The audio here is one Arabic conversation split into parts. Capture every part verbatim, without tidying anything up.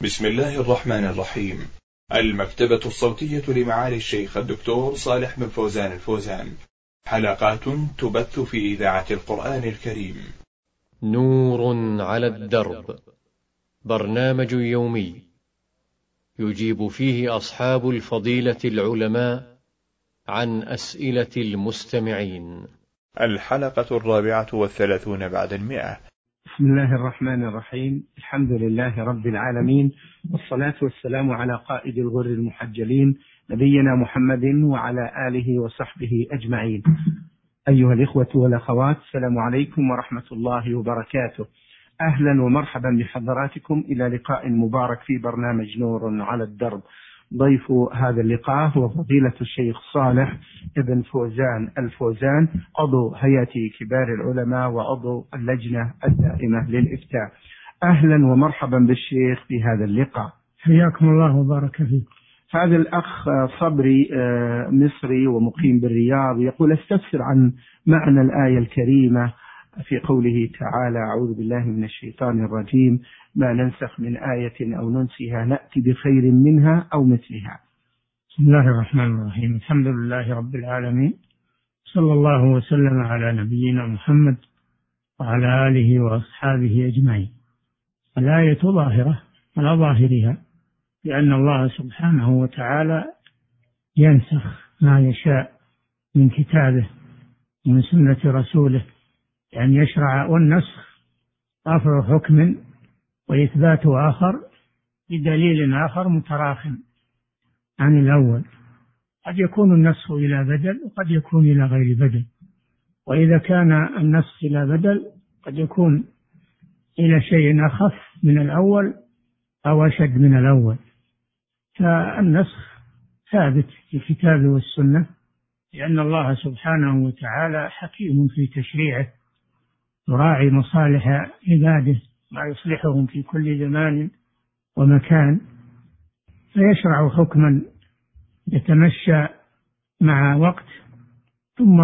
بسم الله الرحمن الرحيم. المكتبة الصوتية لمعالي الشيخ الدكتور صالح بن فوزان الفوزان، حلقات تبث في إذاعة القرآن الكريم. نور على الدرب، برنامج يومي يجيب فيه أصحاب الفضيلة العلماء عن أسئلة المستمعين. الحلقة الرابعة والثلاثون بعد المئة. بسم الله الرحمن الرحيم. الحمد لله رب العالمين، والصلاة والسلام على قائد الغر المحجلين نبينا محمد وعلى آله وصحبه أجمعين. أيها الإخوة والأخوات، السلام عليكم ورحمة الله وبركاته. أهلا ومرحبا بحضراتكم إلى لقاء مبارك في برنامج نور على الدرب. ضيف هذا اللقاء هو فضيلة الشيخ صالح بن فوزان الفوزان، عضو هيئة كبار العلماء وعضو اللجنة الدائمة للإفتاء. أهلا ومرحبا بالشيخ في هذا اللقاء. حياكم الله وبارك فيك. هذا الأخ صبري مصري ومقيم بالرياض يقول: استفسر عن معنى الآية الكريمة في قوله تعالى: أعوذ بالله من الشيطان الرجيم، ما ننسخ من آية أو ننسها نأتي بخير منها أو مثلها. بسم الله الرحمن الرحيم. الحمد لله رب العالمين، صلى الله وسلم على نبينا محمد وعلى آله وأصحابه أجمعين. الآية ظاهرة على ظاهرها، لأن الله سبحانه وتعالى ينسخ ما يشاء من كتابه ومن سنة رسوله، يعني يشرع، والنسخ رفع حكم وإثبات آخر بدليل آخر متراخٍ عن الأول. قد يكون النسخ إلى بدل وقد يكون إلى غير بدل، وإذا كان النسخ إلى بدل قد يكون إلى شيء أخف من الأول أو أشد من الأول. فالنسخ ثابت في الكتاب والسنة، لأن الله سبحانه وتعالى حكيم في تشريعه، يراعي مصالح عباده ما يصلحهم في كل زمان ومكان، فيشرع حكما يتمشى مع وقت، ثم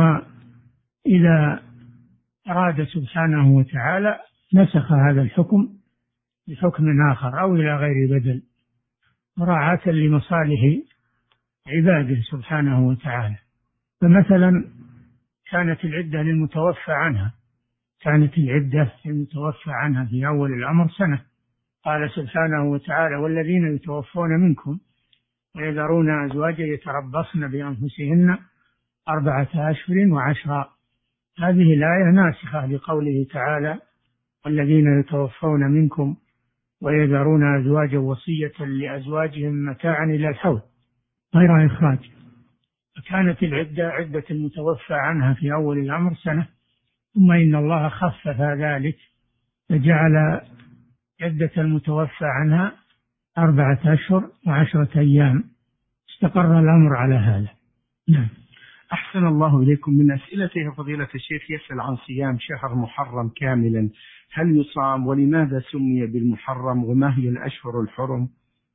إذا أراد سبحانه وتعالى نسخ هذا الحكم بحكم آخر أو إلى غير بدل، مراعاة لمصالح عباده سبحانه وتعالى. فمثلا كانت العدة للمتوفى عنها كانت العدة للمتوفى عنها في أول الأمر سنة، قال سبحانه وتعالى: والذين يتوفون منكم ويذرون أزواجا يتربصن بأنفسهن أربعة أشهر وعشرا. هذه الآية ناسخة لقوله تعالى: والذين يتوفون منكم ويذرون أزواجا وصية لأزواجهم متاعا إلى الحول غير إخراج. فكانت العدة عدة المتوفى عنها في أول الأمر سنة، ثم إن الله خفف ذلك فجعل عدة المتوفى عنها أربعة أشهر وعشرة أيام. استقر الأمر على هذا. نعم. أحسن الله إليكم. من أسئلته فضيلة الشيخ يسأل عن صيام شهر محرم كاملا، هل يصام؟ ولماذا سمي بالمحرم؟ وما هي الأشهر الحرم؟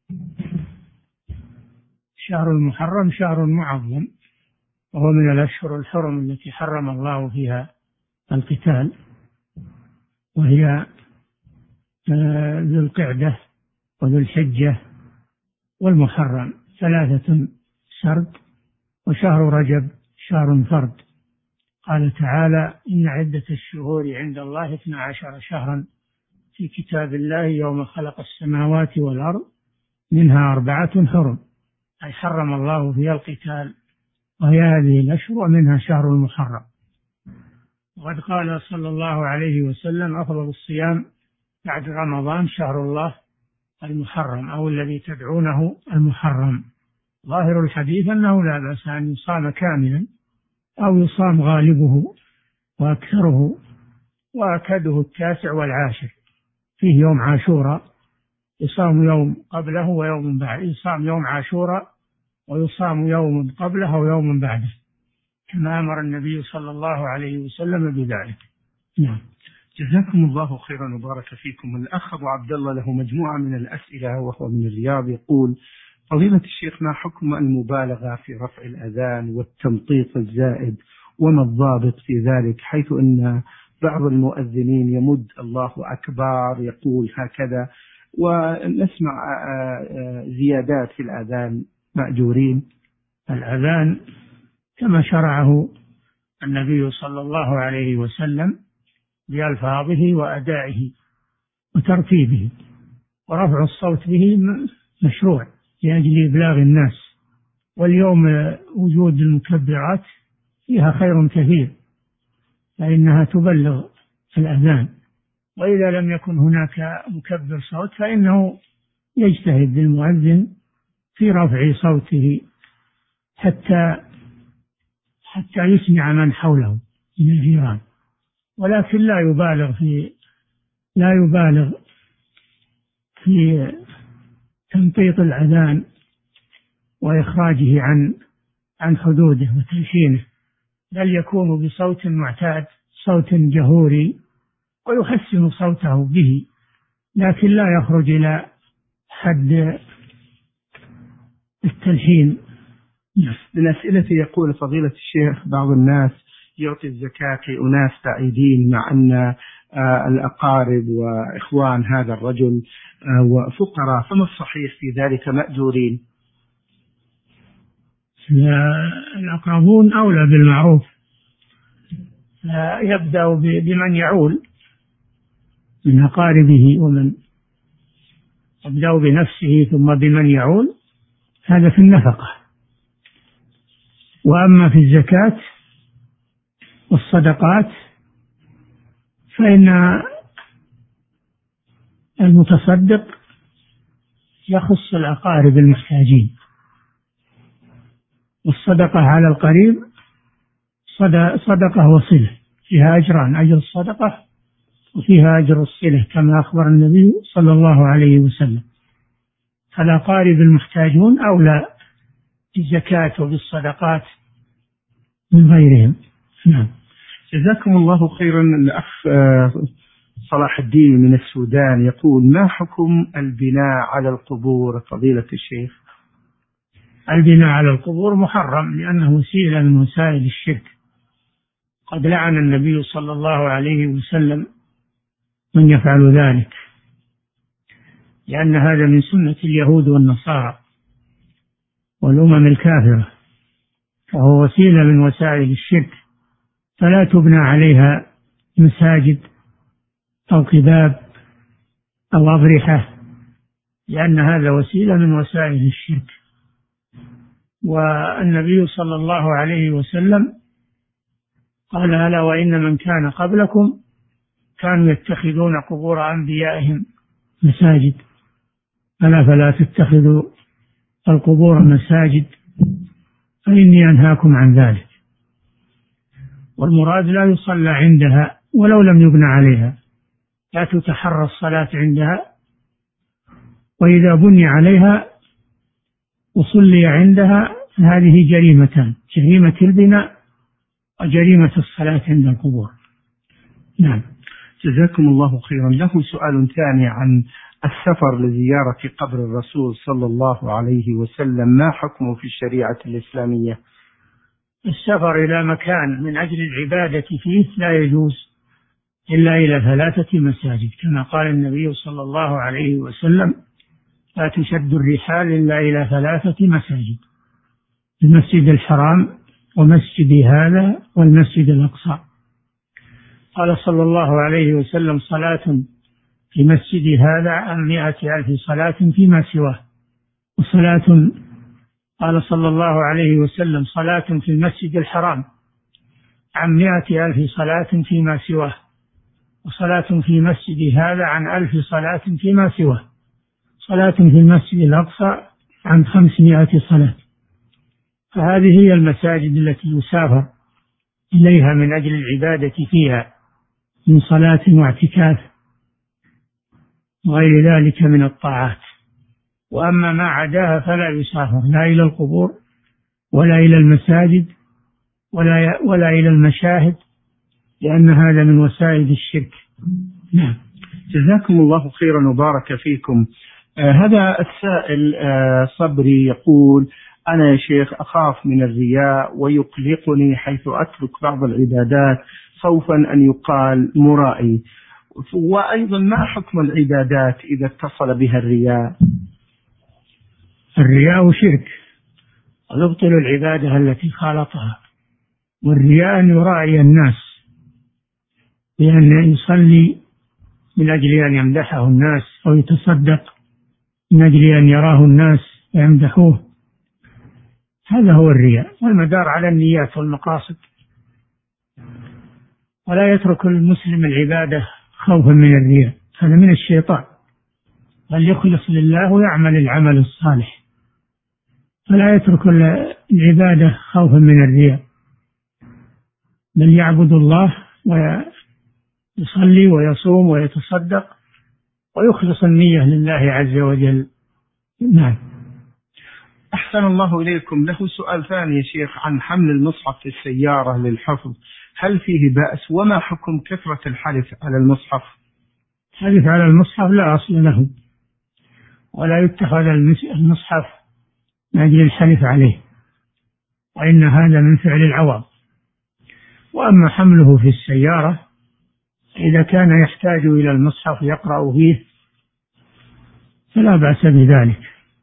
شهر المحرم شهر معظم، وهو من الأشهر الحرم التي حرم الله فيها القتال، وهي ذو القعدة وذو الحجة والمحرم ثلاثة سرد، وشهر رجب شهر فرد. قال تعالى: إن عدة الشهور عند الله اثنا عشر شهرا في كتاب الله يوم خلق السماوات والأرض منها أربعة حرم، أي حرم الله فيها القتال، وهي هذه الأشهر ومنها شهر المحرم. وقد قال صلى الله عليه وسلم: أفضل الصيام بعد رمضان شهر الله المحرم، أو الذي تدعونه المحرم. ظاهر الحديث أنه لا بأس أن يصام كاملا أو يصام غالبه وأكثره، وأكده التاسع والعاشر. فيه يوم عاشوراء يصام يوم قبله ويوم بعده، يصام يوم عاشوراء ويصام يوم قبله ويوم بعده، كما أمر النبي صلى الله عليه وسلم بذلك. نعم. جزاكم الله خيرا وبارك فيكم. الأخ أبو عبد الله له مجموعة من الأسئلة وهو من الرياض، يقول: فضيلة الشيخ، ما حكم المبالغة في رفع الأذان والتمطيط الزائد، وما الضابط في ذلك، حيث أن بعض المؤذنين يمد الله أكبر يقول هكذا ونسمع زيادات في الأذان مأجورين. الأذان كما شرعه النبي صلى الله عليه وسلم بألفاظه وأدائه وترتيبه، ورفع الصوت به مشروع لأجل إبلاغ الناس. واليوم وجود المكبرات فيها خير كثير، فإنها تبلغ الأذان. وإذا لم يكن هناك مكبر صوت فإنه يجتهد المؤذن في رفع صوته حتى حتى يسمع من حوله من الجيران، ولكن لا يبالغ في لا يبالغ في تمطيط الأذان وإخراجه عن عن حدوده وتلحينه، بل يكون بصوت معتاد، صوت جهوري، ويحسن صوته به، لكن لا يخرج إلى حد التلحين. من أسئلة يقول فضيلة الشيخ بعض الناس يعطي الزكاة لأناس بعيدين، مع أن الأقارب وإخوان هذا الرجل وفقراء، فما الصحيح في ذلك مأجورين؟ الأقربون أولى بالمعروف، يبدأ بمن يعول من أقاربه، ومن يبدأ بنفسه ثم بمن يعول، هذا في النفقة. وأما في الزكاة والصدقات فإن المتصدق يخص الأقارب المحتاجين، والصدقة على القريب صدقة وصلة، فيها أجران، أجر الصدقة وفيها أجر الصلة كما أخبر النبي صلى الله عليه وسلم. فالأقارب المحتاجون أولى بالزكاة وبالصدقات من غيرهم. نعم. جزاكم الله خيرا. الأخ صلاح الدين من السودان يقول: ما حكم البناء على القبور فضيلة الشيخ؟ البناء على القبور محرم، لأنه وسيلة من وسائل الشرك. قد لعن النبي صلى الله عليه وسلم من يفعل ذلك، لأن هذا من سنة اليهود والنصارى والأمم الكافرة، فهو وسيلة من وسائل الشرك، فلا تبنى عليها مساجد أو قباب أو أضرحة، لأن هذا وسيلة من وسائل الشرك. والنبي صلى الله عليه وسلم قال: ألا وإن من كان قبلكم كانوا يتخذون قبور أنبيائهم مساجد، ألا فلا تتخذوا القبور مساجد فإني أنهاكم عن ذلك. والمراد لا يصلى عندها ولو لم يبنى عليها، لا تتحرى الصلاة عندها، وإذا بني عليها وصلي عندها هذه جريمتان: جريمة البناء وجريمة الصلاة عند القبور. نعم. جزاكم الله خيرا. له سؤال ثاني عن السفر لزيارة قبر الرسول صلى الله عليه وسلم، ما حكمه في الشريعة الإسلامية؟ السفر إلى مكان من أجل العبادة فيه لا يجوز إلا إلى ثلاثة مساجد، كما قال النبي صلى الله عليه وسلم: لا تشد الرحال إلا إلى ثلاثة مساجد: المسجد الحرام ومسجد هذا والمسجد الأقصى. قال صلى الله عليه وسلم: صلاة في مسجد هذا عن مائة ألف صلاة فيما سواه. وصلاة قال صلى الله عليه وسلم: صلاة في المسجد الحرام عن مائة ألف صلاة فيما سواه. وصلاة في مسجد هذا عن ألف صلاة فيما سواه. صلاة في المسجد الأقصى عن خمسمائة صلاة. فهذه هي المساجد التي يسافر إليها من أجل العبادة فيها من صلاة واعتكاف وغير ذلك من الطاعات. وأما ما عداها فلا يسافر لا إلى القبور ولا إلى المساجد ولا ولا إلى المشاهد، لأن هذا من وسائل الشرك. نعم. جزاكم الله خيرا وبارك فيكم. آه هذا السائل آه صبري يقول: أنا يا شيخ أخاف من الرياء ويقلقني حيث أترك بعض العبادات خوفا أن يقال مرائي، وأيضا ما حكم العبادات إذا اتصل بها الرياء؟ الرياء شرك ويبطل العبادة التي خالطها. والرياء أن يراعي الناس بأن يصلي من أجل أن يمدحه الناس، أو يتصدق من أجل أن يراه الناس ويمدحوه. هذا هو الرياء، والمدار على النيات والمقاصد. ولا يترك المسلم العبادة خوفا من الرياء، هذا من الشيطان، بل يخلص لله ويعمل العمل الصالح، فلا يترك العبادة خوفا من الرياء، بل يعبد الله ويصلي ويصوم ويتصدق ويخلص النية لله عز وجل. نعم. أحسن الله إليكم. له سؤال ثاني يا شيخ عن حمل المصحف في السيارة للحفظ، هل فيه بأس؟ وما حكم كثرة الحلف على المصحف؟ الحلف على المصحف لا أصل له، ولا يتخذ المصحف من أجل الحلف عليه، وإن هذا من فعل العوام. وأما حمله في السيارة إذا كان يحتاج إلى المصحف يقرأ فيه فلا بأس بذلك،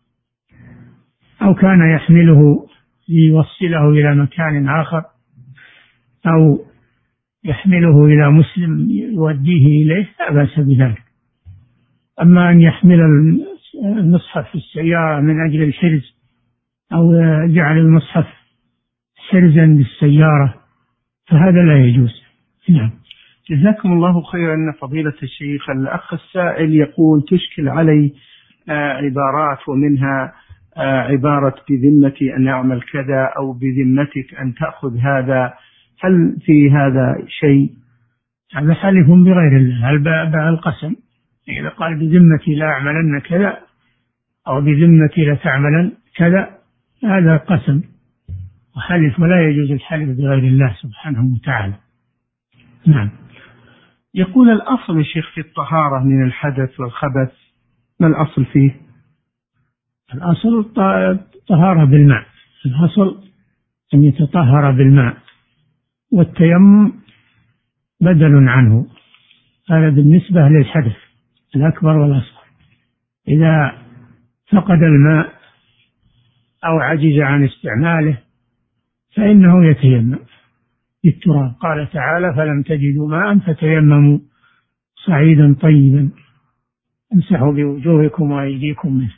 أو كان يحمله ليوصله إلى مكان آخر، أو يحمله إلى مسلم يوديه إليه لا بأس بذلك. أما أن يحمل المصحف في السيارة من أجل الحرز، أو جعل المصحف حرزا للسيارة، فهذا لا يجوز. نعم. جزاكم الله خيرا فضيلة الشيخ. الأخ السائل يقول تشكل علي عبارات، ومنها عبارة بذمتي أن أعمل كذا، أو بذمتك أن تأخذ هذا، هل في هذا شيء؟ هذا حلف بغير الله، الباء القسم. إذا قال بذمتي لا أعملن كذا، أو بذمتي لا تعملن كذا، هذا قسم وحلف، ولا يجوز الحلف بغير الله سبحانه وتعالى. نعم. يقول الأصل يا شيخ في الطهارة من الحدث والخبث، ما الأصل فيه؟ الأصل الطهارة بالماء، الأصل أن يتطهر بالماء، والتيمم بدل عنه. هذا بالنسبة للحدث الأكبر والأصغر. إذا فقد الماء أو عجز عن استعماله فإنه يتيمم بالتراب. قال تعالى: فلم تجدوا ماء فتيمموا صعيدا طيبا امسحوا بوجوهكم وأيديكم منه.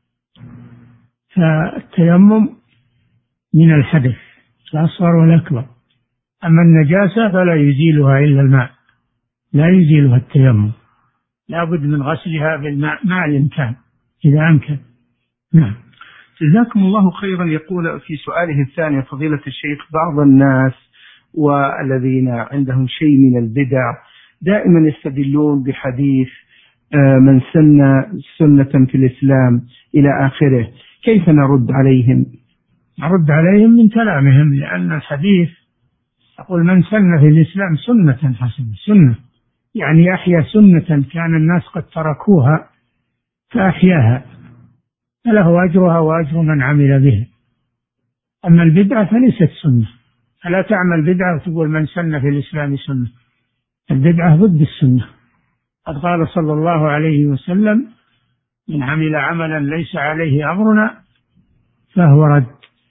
فالتيمم من الحدث الأصغر والأكبر. أما النجاسة فلا يزيلها إلا الماء، لا يزيلها التيمم، لا بد من غسلها بالماء مع الإمكان إذا أمكن. نعم. جزاكم الله خيرا. يقول في سؤاله الثاني فضيلة الشيخ بعض الناس والذين عندهم شيء من البدع دائما يستدلون بحديث من سن سنة في الإسلام إلى آخره، كيف نرد عليهم؟ نرد عليهم من كلامهم، لأن الحديث يقول: من سن في الإسلام سنة حسنة. سنة يعني أحيا سنة كان الناس قد تركوها فأحياها، فله أجرها وأجر من عمل به. أما البدعة فليست سنة، فلا تعمل بدعة وتقول من سن في الإسلام سنة. البدعة ضد السنة. قد قال صلى الله عليه وسلم: من عمل عملا ليس عليه أمرنا فهو رد.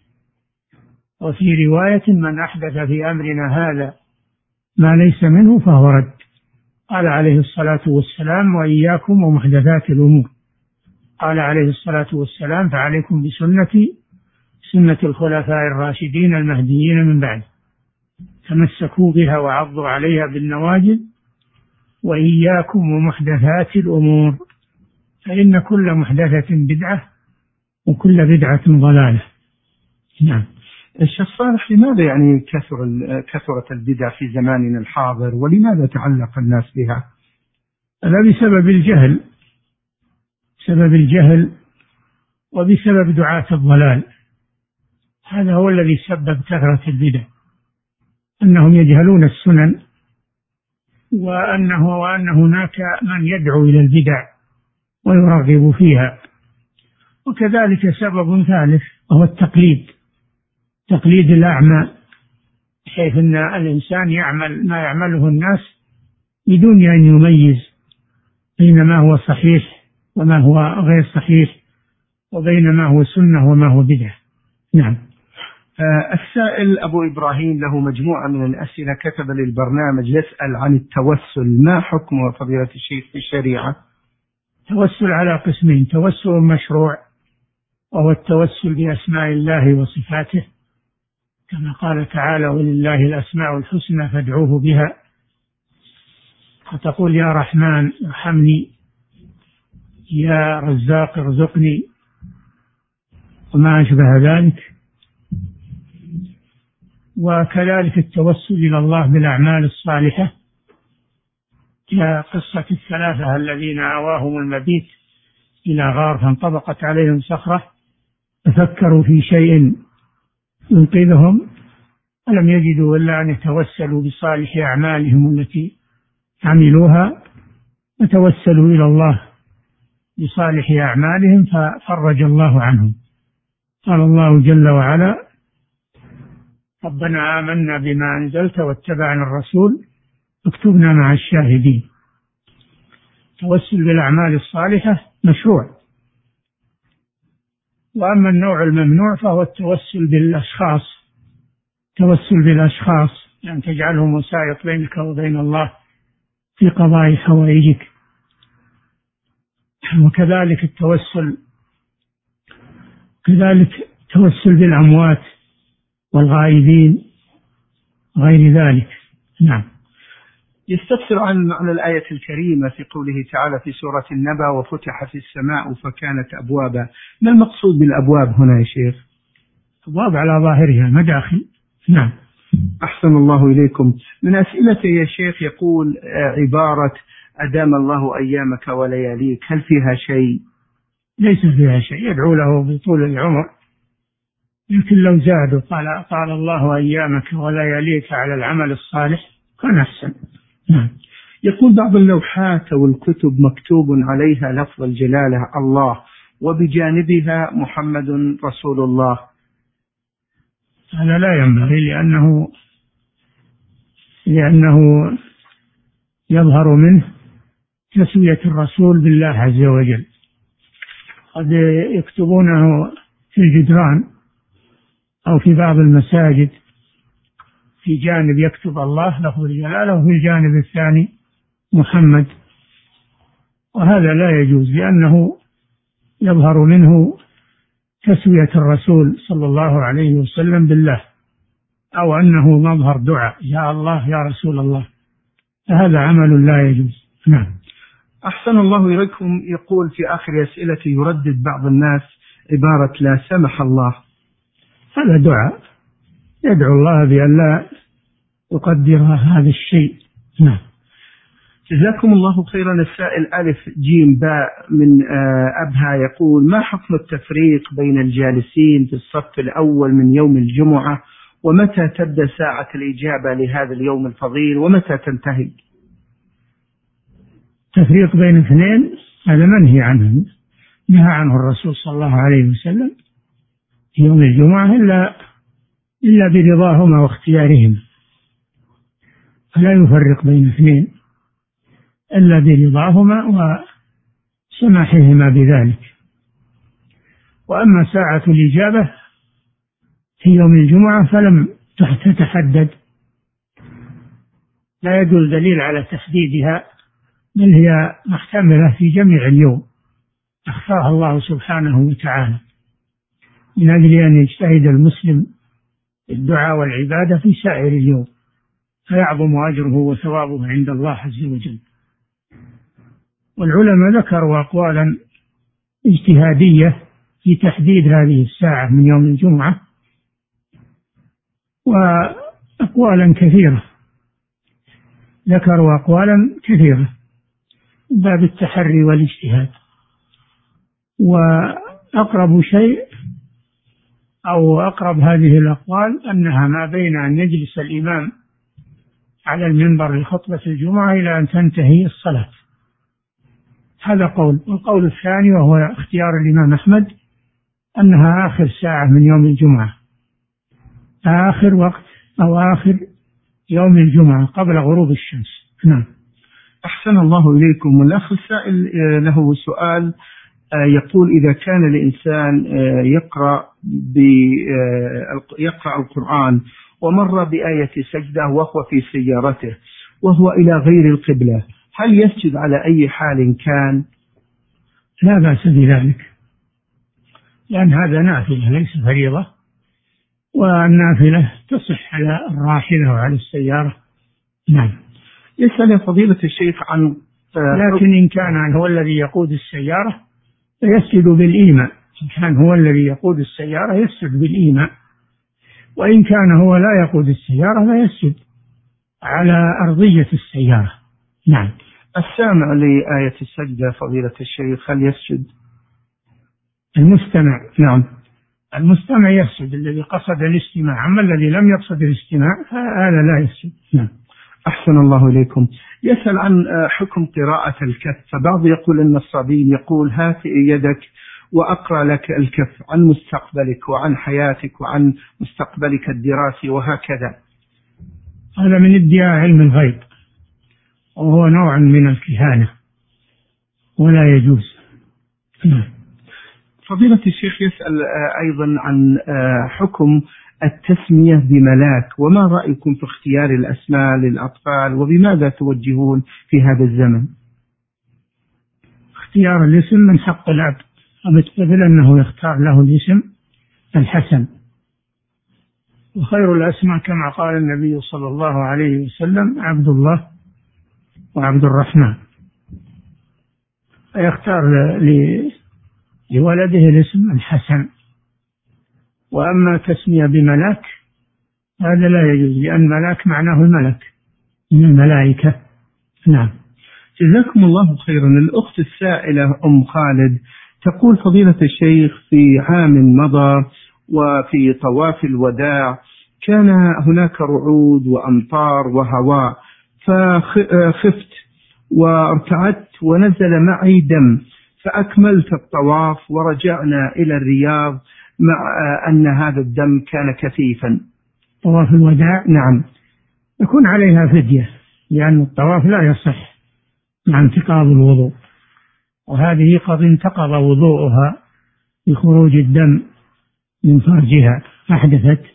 وفي رواية: من أحدث في أمرنا هذا ما ليس منه فهو رد. قال عليه الصلاة والسلام: وإياكم ومحدثات الأمور. قال عليه الصلاة والسلام: فعليكم بسنتي سنة الخلفاء الراشدين المهديين من بعد، تمسكوا بها وعضوا عليها بالنواجذ، وإياكم ومحدثات الأمور، فإن كل محدثة بدعة وكل بدعة ضلالة. نعم. الشيخ صالح، لماذا يعني كثر كثرت البدع في زماننا الحاضر، ولماذا تعلق الناس بها؟ هذا بسبب الجهل، بسبب الجهل وبسبب دعاة الضلال. هذا هو الذي سبب كثرة البدع، أنهم يجهلون السنن، وأنه وأن هناك من يدعو إلى البدع ويرغب فيها. وكذلك سبب ثالث وهو التقليد، تقليد الأعمى، حيث أن الإنسان يعمل ما يعمله الناس بدون أن يميز بين ما هو صحيح وما هو غير صحيح، وبين ما هو سنة وما هو بدعة. نعم. السائل أبو إبراهيم له مجموعة من الأسئلة، كتب للبرنامج يسأل عن التوسل، ما حكم فضيلة الشيخ في الشريعة؟ التوسل على قسمين: توسل مشروع وهو التوسل بأسماء الله وصفاته، كما قال تعالى: ولله الأسماء الحسنى فادعوه بها، فتقول يا رحمن ارحمني، يا رزاق ارزقني، وما أشبه ذلك. وكذلك التوسل إلى الله بالأعمال الصالحة، كقصة الثلاثة الذين آواهم المبيت إلى غار فانطبقت عليهم صخرة ففكروا في شيء ينقذهم ولم يجدوا إلا أن يتوسلوا بصالح أعمالهم التي عملوها، فتوسلوا إلى الله بصالح أعمالهم ففرج الله عنهم. قال الله جل وعلا: ربنا آمنا بما أنزلت واتبعنا الرسول اكتبنا مع الشاهدين. التوسل بالأعمال الصالحة مشروع. وأما النوع الممنوع فهو التوسل بالأشخاص، التوسل بالأشخاص يعني تجعلهم وسائط بينك وبين الله في قضاء حوائجك. وكذلك التوسل كذلك التوسل بالأموات والغائبين غير ذلك. نعم. يستفسر عن عن الآية الكريمة في قوله تعالى في سورة النبأ: وفتحت السماء فكانت أبوابا. ما المقصود بالأبواب هنا يا شيخ؟ أبواب على ظاهرها مداخل. نعم. أحسن الله إليكم. من أسئلته يا شيخ يقول عبارة أدام الله أيامك ولياليك، هل فيها شيء؟ ليس فيها شيء، يدعو له بطول العمر، لكن لو زادوا قال قال الله أيامك ولياليك على العمل الصالح كان أحسن. نعم. يقول بعض اللوحات والكتب مكتوب عليها لفظ الجلالة الله وبجانبها محمد رسول الله، هذا لا ينبغي، لأنه لأنه يظهر منه تسوية الرسول بالله عز وجل. قد يكتبونه في الجدران أو في بعض المساجد، في جانب يكتب الله لفظ الجلالة وفي الجانب الثاني محمد، وهذا لا يجوز، لأنه يظهر منه تسوية الرسول صلى الله عليه وسلم بالله، أو أنه مظهر دعاء يا الله يا رسول الله، فهذا عمل لا يجوز. نعم. أحسن الله إليكم. يقول في آخر أسئلته يردد بعض الناس عبارة لا سمح الله، هذا دعاء يدعو الله بأن لا يقدر هذا الشيء. نعم. جزاكم الله خيرا. السائل ألف جيم باء من أبها يقول: ما حكم التفريق بين الجالسين في الصف الأول من يوم الجمعة، ومتى تبدأ ساعة الإجابة لهذا اليوم الفضيل ومتى تنتهي؟ تفريق بين اثنين هذا منهي عنه، نهى عنه الرسول صلى الله عليه وسلم في يوم الجمعة إلا إلا برضاهما واختيارهما، فلا يفرق بين اثنين إلا برضاهما وسماحهما بذلك. وأما ساعة الإجابة في يوم الجمعة فلم تتحدد، لا يدل دليل على تحديدها، بل هي محتملة في جميع اليوم اختارها الله سبحانه وتعالى من أجل أن يجتهد المسلم الدعاء والعبادة في سائر اليوم، فيعظم أجره وثوابه عند الله عز وجل. والعلماء ذكروا أقوالا اجتهادية في تحديد هذه الساعة من يوم الجمعة، وأقوالا كثيرة، ذكروا أقوالا كثيرة باب التحري والاجتهاد. وأقرب شيء أو أقرب هذه الأقوال أنها ما بين أن يجلس الإمام على المنبر لخطبة الجمعة إلى أن تنتهي الصلاة، هذا قول. والقول الثاني وهو اختيار الإمام أحمد أنها آخر ساعة من يوم الجمعة، آخر وقت أو آخر يوم الجمعة قبل غروب الشمس. نعم. أحسن الله إليكم. والأخ السائل له سؤال يقول: إذا كان الإنسان يقرأ يقرأ القرآن ومر بآية سجدة وهو في سيارته وهو إلى غير القبلة، هل يسجد على أي حال كان؟ لا بأس بذلك، لأن هذا نافلة ليس فريضة، والنافلة تصح على الراحلة وعلى السيارة. نعم. يسأل فضيلة الشيخ عن لكن إن كان هو الذي يقود السيارة فيسجد بالإيماء، إن كان هو الذي يقود السيارة يسجد بالإيماء، وإن كان هو لا يقود السيارة فيسجد على أرضية السيارة. نعم. السامع لآية السجدة فضيلة الشيخ هل يسجد؟ المستمع. نعم، المستمع يسجد، الذي قصد الاستماع، أما الذي لم يقصد الاستماع هذا لا يسجد. نعم. أحسن الله إليكم. يسأل عن حكم قراءة الكف، فبعض يقول أن الصبي يقول: هات يدك وأقرأ لك الكف عن مستقبلك وعن حياتك وعن مستقبلك الدراسي وهكذا. هذا من ادعاء علم الغيب، وهو نوع من الكهانة ولا يجوز. فضيلة الشيخ يسأل أيضا عن حكم التسمية بملاك، وما رأيكم في اختيار الأسماء للأطفال، وبماذا توجهون في هذا الزمن؟ اختيار الاسم من حق الأب، مثل أنه يختار له الاسم الحسن، وخير الأسماء كما قال النبي صلى الله عليه وسلم عبد الله وعبد الرحمن، فيختار لولده الاسم الحسن. وأما تسمية بملاك هذا لا يجوز، لأن ملاك معناه الملك من الملائكة. نعم. جزاكم الله خيرا. الأخت السائلة أم خالد تقول: فضيلة الشيخ، في عام مضى وفي طواف الوداع كان هناك رعود وأمطار وهواء، فخفت وارتعدت ونزل معي دم، فأكملت الطواف ورجعنا إلى الرياض مع أن هذا الدم كان كثيفا. طواف الوداع نعم يكون عليها فدية، لأن الطواف لا يصح مع انتقاض الوضوء، وهذه قد انتقض وضوءها بخروج الدم من فرجها أحدثت،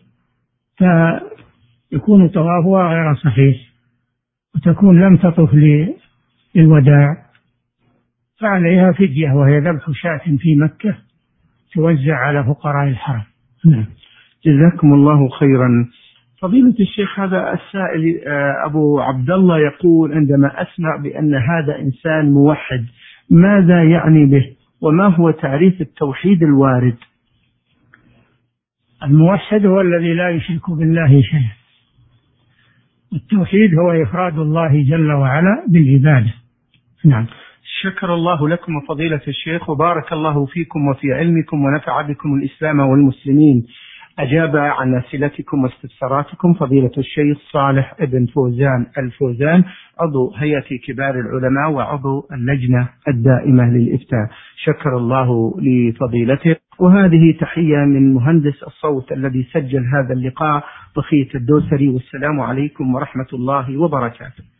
فيكون طوافها غير صحيح، وتكون لم تطف للوداع، فعليها فدية، وهي ذبح شاة في مكة توزع على فقراء الحرم. نعم. جزاكم الله خيرا. فضيلة الشيخ، هذا السائل أبو عبد الله يقول: عندما أسمع بأن هذا إنسان موحد ماذا يعني به، وما هو تعريف التوحيد الوارد؟ الموحد هو الذي لا يشرك بالله شيئا، التوحيد هو إفراد الله جل وعلا بالعبادة. نعم. شكر الله لكم فضيلة الشيخ، وبارك الله فيكم وفي علمكم، ونفع بكم الإسلام والمسلمين. أجاب عن أسئلتكم واستفساراتكم فضيلة الشيخ صالح ابن فوزان الفوزان، عضو هيئة كبار العلماء وعضو اللجنة الدائمة للإفتاء. شكر الله لفضيلته. وهذه تحية من مهندس الصوت الذي سجل هذا اللقاء بخيت الدوسري، والسلام عليكم ورحمة الله وبركاته.